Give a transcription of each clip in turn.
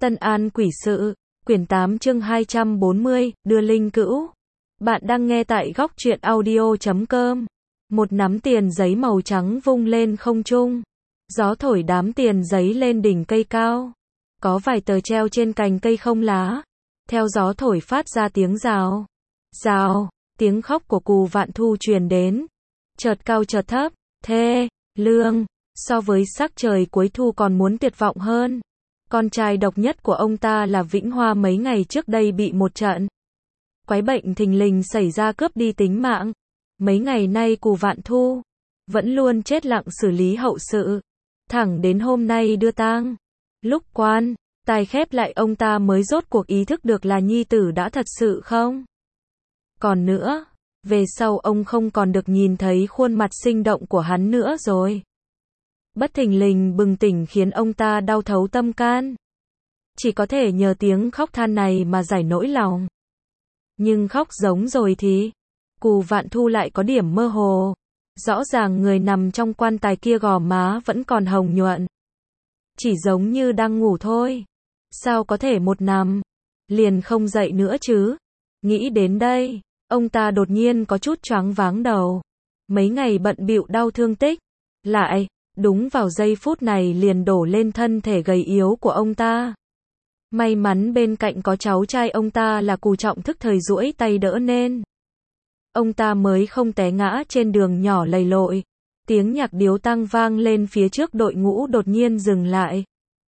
Tân An Quỷ Sự, quyển 8 chương 240, đưa linh cữu. Bạn đang nghe tại góc truyện audio.com. Một nắm tiền giấy màu trắng vung lên không trung. Gió thổi đám tiền giấy lên đỉnh cây cao. Có vài tờ treo trên cành cây không lá. Theo gió thổi phát ra tiếng rào. Rào, tiếng khóc của Cù Vạn Thu truyền đến. Chợt cao chợt thấp, thê, lương, so với sắc trời cuối thu còn muốn tuyệt vọng hơn. Con trai độc nhất của ông ta là Vĩnh Hoa mấy ngày trước đây bị một trận quái bệnh thình lình xảy ra cướp đi tính mạng. Mấy ngày nay Cù Vạn Thu vẫn luôn chết lặng xử lý hậu sự, thẳng đến hôm nay đưa tang. Lúc quan tài khép lại ông ta mới rốt cuộc ý thức được là nhi tử đã thật sự không còn nữa. Về sau ông không còn được nhìn thấy khuôn mặt sinh động của hắn nữa rồi. Bất thình lình bừng tỉnh khiến ông ta đau thấu tâm can. Chỉ có thể nhờ tiếng khóc than này mà giải nỗi lòng. Nhưng khóc giống rồi thì Cù Vạn Thu lại có điểm mơ hồ. Rõ ràng người nằm trong quan tài kia gò má vẫn còn hồng nhuận. Chỉ giống như đang ngủ thôi. Sao có thể một nằm liền không dậy nữa chứ? Nghĩ đến đây, ông ta đột nhiên có chút choáng váng đầu. Mấy ngày bận bịu đau thương tích lại đúng vào giây phút này liền đổ lên thân thể gầy yếu của ông ta. May mắn bên cạnh có cháu trai ông ta là Cù Trọng thức thời duỗi tay đỡ nên ông ta mới không té ngã trên đường nhỏ lầy lội. Tiếng nhạc điếu tang vang lên phía trước đội ngũ đột nhiên dừng lại.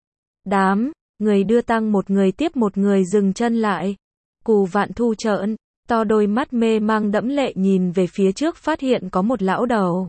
Đám người đưa tang một người tiếp một người dừng chân lại. Cù Vạn Thu trợn to đôi mắt mê mang đẫm lệ nhìn về phía trước, phát hiện có một lão đầu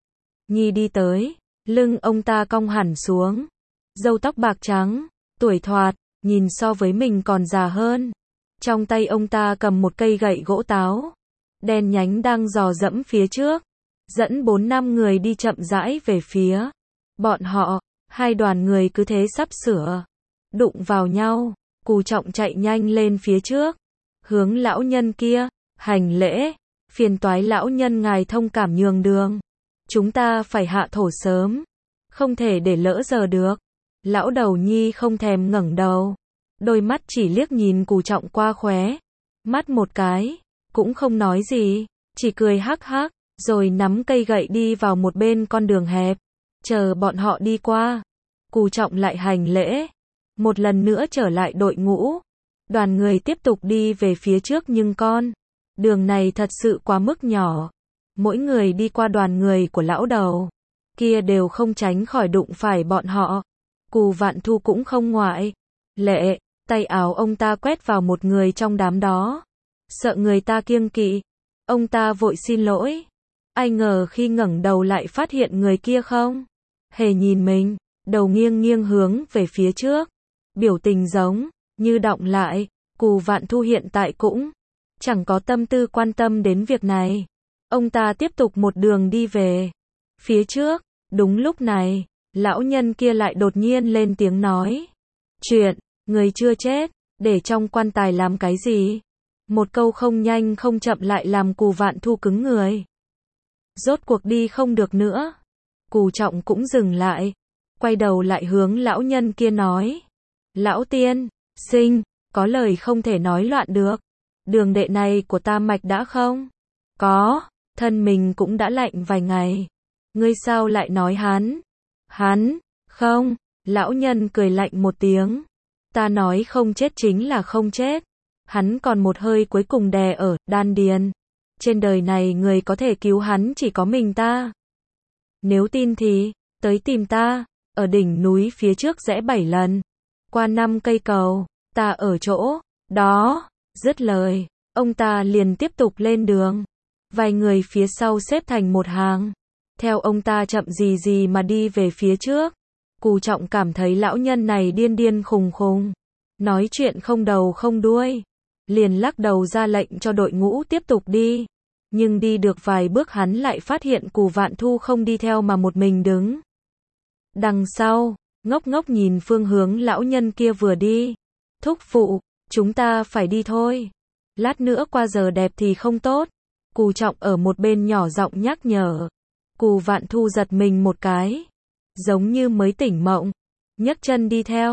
nhi đi tới. Lưng ông ta cong hẳn xuống, râu tóc bạc trắng, tuổi thoạt, nhìn so với mình còn già hơn. Trong tay ông ta cầm một cây gậy gỗ táo đen nhánh đang dò dẫm phía trước, dẫn 4-5 người đi chậm rãi về phía bọn họ. Hai đoàn người cứ thế sắp sửa đụng vào nhau. Cù Trọng chạy nhanh lên phía trước, hướng lão nhân kia hành lễ. Phiền toái lão nhân ngài thông cảm nhường đường, chúng ta phải hạ thổ sớm, không thể để lỡ giờ được. Lão đầu nhi không thèm ngẩng đầu, đôi mắt chỉ liếc nhìn Cù Trọng qua khóe mắt một cái, cũng không nói gì, chỉ cười hắc hắc, rồi nắm cây gậy đi vào một bên con đường hẹp. Chờ bọn họ đi qua, Cù Trọng lại hành lễ, một lần nữa trở lại đội ngũ. Đoàn người tiếp tục đi về phía trước, nhưng con đường này thật sự quá mức nhỏ. Mỗi người đi qua đoàn người của lão đầu kia đều không tránh khỏi đụng phải bọn họ. Cù Vạn Thu cũng không ngoại lệ, tay áo ông ta quét vào một người trong đám đó. Sợ người ta kiêng kỵ, ông ta vội xin lỗi. Ai ngờ khi ngẩng đầu lại phát hiện người kia không hề nhìn mình, đầu nghiêng nghiêng hướng về phía trước, biểu tình giống như đọng lại. Cù Vạn Thu hiện tại cũng chẳng có tâm tư quan tâm đến việc này. Ông ta tiếp tục một đường đi về phía trước. Đúng lúc này, lão nhân kia lại đột nhiên lên tiếng nói. Chuyện, người chưa chết, để trong quan tài làm cái gì? Một câu không nhanh không chậm lại làm Cù Vạn Thu cứng người. Rốt cuộc đi không được nữa. Cù Trọng cũng dừng lại, quay đầu lại hướng lão nhân kia nói. Lão tiên sinh, có lời không thể nói loạn được. Đường đệ này của ta mạch đã không có, thân mình cũng đã lạnh vài ngày. Ngươi sao lại nói hắn không? Lão nhân cười lạnh một tiếng. Ta nói không chết chính là không chết. Hắn còn một hơi cuối cùng đè ở đan điền. Trên đời này người có thể cứu hắn chỉ có mình ta. Nếu tin thì tới tìm ta, ở đỉnh núi phía trước rẽ 7 lần, qua 5 cây cầu, ta ở chỗ đó. Dứt lời, ông ta liền tiếp tục lên đường. Vài người phía sau xếp thành một hàng, theo ông ta chậm gì gì mà đi về phía trước. Cù Trọng cảm thấy lão nhân này điên điên khùng khùng, nói chuyện không đầu không đuôi, liền lắc đầu ra lệnh cho đội ngũ tiếp tục đi. Nhưng đi được vài bước hắn lại phát hiện Cù Vạn Thu không đi theo mà một mình đứng đằng sau, ngốc ngốc nhìn phương hướng lão nhân kia vừa đi. Thúc phụ, chúng ta phải đi thôi, lát nữa qua giờ đẹp thì không tốt. Cù Trọng ở một bên nhỏ giọng nhắc nhở. Cù Vạn Thu giật mình một cái, giống như mới tỉnh mộng, nhấc chân đi theo.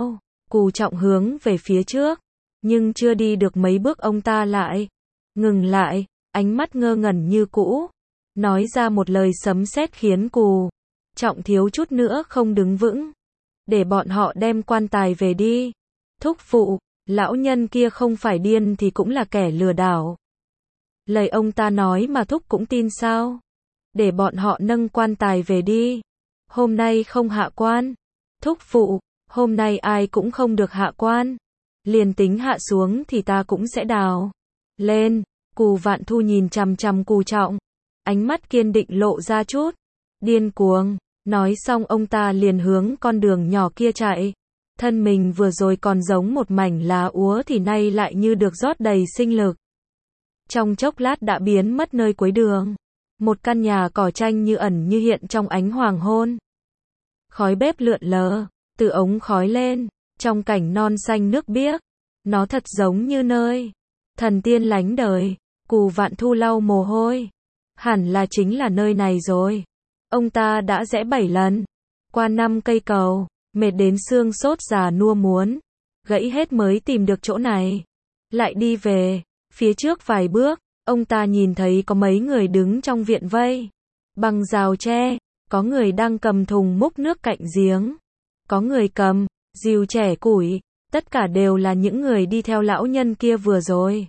Cù Trọng hướng về phía trước, nhưng chưa đi được mấy bước ông ta lại ngừng lại, ánh mắt ngơ ngẩn như cũ, nói ra một lời sấm sét khiến Cù Trọng thiếu chút nữa không đứng vững. Để bọn họ đem quan tài về đi. Thúc phụ, lão nhân kia không phải điên thì cũng là kẻ lừa đảo. Lời ông ta nói mà thúc cũng tin sao? Để bọn họ nâng quan tài về đi. Hôm nay không hạ quan. Thúc phụ, hôm nay ai cũng không được hạ quan. Liền tính hạ xuống thì ta cũng sẽ đào lên. Cù Vạn Thu nhìn chằm chằm Cù Trọng, ánh mắt kiên định lộ ra chút điên cuồng. Nói xong ông ta liền hướng con đường nhỏ kia chạy. Thân mình vừa rồi còn giống một mảnh lá úa thì nay lại như được rót đầy sinh lực. Trong chốc lát đã biến mất nơi cuối đường. Một căn nhà cỏ tranh như ẩn như hiện trong ánh hoàng hôn. Khói bếp lượn lờ, từ ống khói lên, trong cảnh non xanh nước biếc. Nó thật giống như nơi thần tiên lánh đời. Cù Vạn Thu lau mồ hôi. Hẳn là chính là nơi này rồi. Ông ta đã rẽ 7 lần, qua 5 cây cầu, mệt đến xương sốt già nua muốn gãy hết mới tìm được chỗ này. Lại đi về, phía trước vài bước, ông ta nhìn thấy có mấy người đứng trong viện vây bằng rào tre, có người đang cầm thùng múc nước cạnh giếng, có người cầm rìu chẻ củi, tất cả đều là những người đi theo lão nhân kia vừa rồi.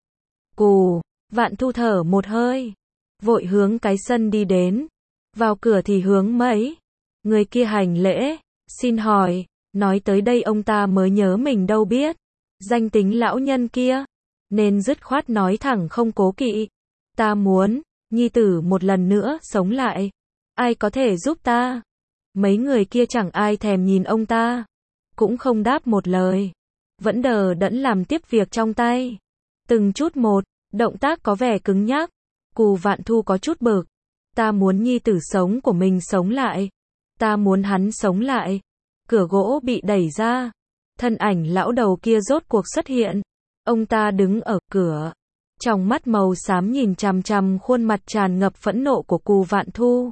Cù Vạn Thu thở một hơi, vội hướng cái sân đi đến. Vào cửa thì hướng mấy người kia hành lễ, xin hỏi, nói tới đây ông ta mới nhớ mình đâu biết danh tính lão nhân kia, nên dứt khoát nói thẳng không cố kỵ. Ta muốn nhi tử một lần nữa sống lại, ai có thể giúp ta? Mấy người kia chẳng ai thèm nhìn ông ta, cũng không đáp một lời, vẫn đờ đẫn làm tiếp việc trong tay. Từng chút một, động tác có vẻ cứng nhắc. Cù Vạn Thu có chút bực. Ta muốn nhi tử sống của mình sống lại. Ta muốn hắn sống lại. Cửa gỗ bị đẩy ra. Thân ảnh lão đầu kia rốt cuộc xuất hiện. Ông ta đứng ở cửa. Trong mắt màu xám nhìn chằm chằm khuôn mặt tràn ngập phẫn nộ của Cù Vạn Thu.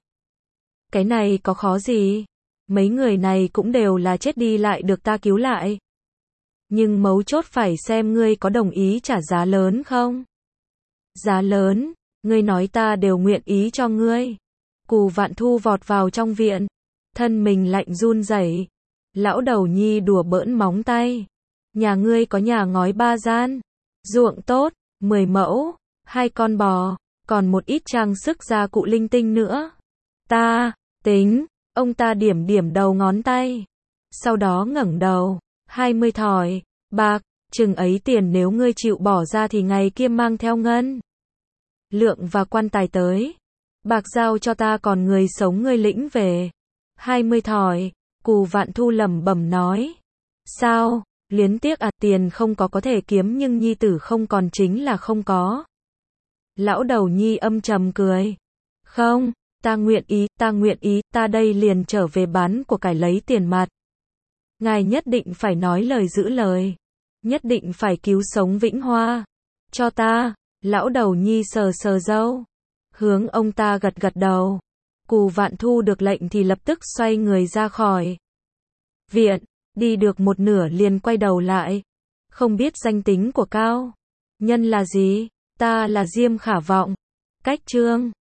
Cái này có khó gì? Mấy người này cũng đều là chết đi lại được ta cứu lại. Nhưng mấu chốt phải xem ngươi có đồng ý trả giá lớn không? Giá lớn? Ngươi nói ta đều nguyện ý cho ngươi. Cù Vạn Thu vọt vào trong viện. Thân mình lạnh run rẩy. Lão đầu nhi đùa bỡn móng tay. Nhà ngươi có nhà ngói 3 gian. Ruộng tốt, 10 mẫu, 2 con bò, còn một ít trang sức gia cụ linh tinh nữa. Ta, tính, ông ta điểm điểm đầu ngón tay. Sau đó ngẩng đầu, 20 thỏi bạc, chừng ấy tiền nếu ngươi chịu bỏ ra thì ngày kia mang theo ngân lượng và quan tài tới. Bạc giao cho ta còn người sống ngươi lĩnh về. 20 thỏi, Cù Vạn Thu lẩm bẩm nói. Sao, luyến tiếc à, tiền không có thể kiếm nhưng nhi tử không còn chính là không có. Lão đầu nhi âm trầm cười. Không, ta nguyện ý, ta đây liền trở về bán của cải lấy tiền mặt. Ngài nhất định phải nói lời giữ lời. Nhất định phải cứu sống Vĩnh Hoa. Cho ta. Lão đầu nhi sờ sờ râu. Hướng ông ta gật gật đầu. Cù Vạn Thu được lệnh thì lập tức xoay người ra khỏi viện. Đi được một nửa liền quay đầu lại. Không biết danh tính của cao nhân là gì? Ta là Diêm Khả Vọng. Cách chương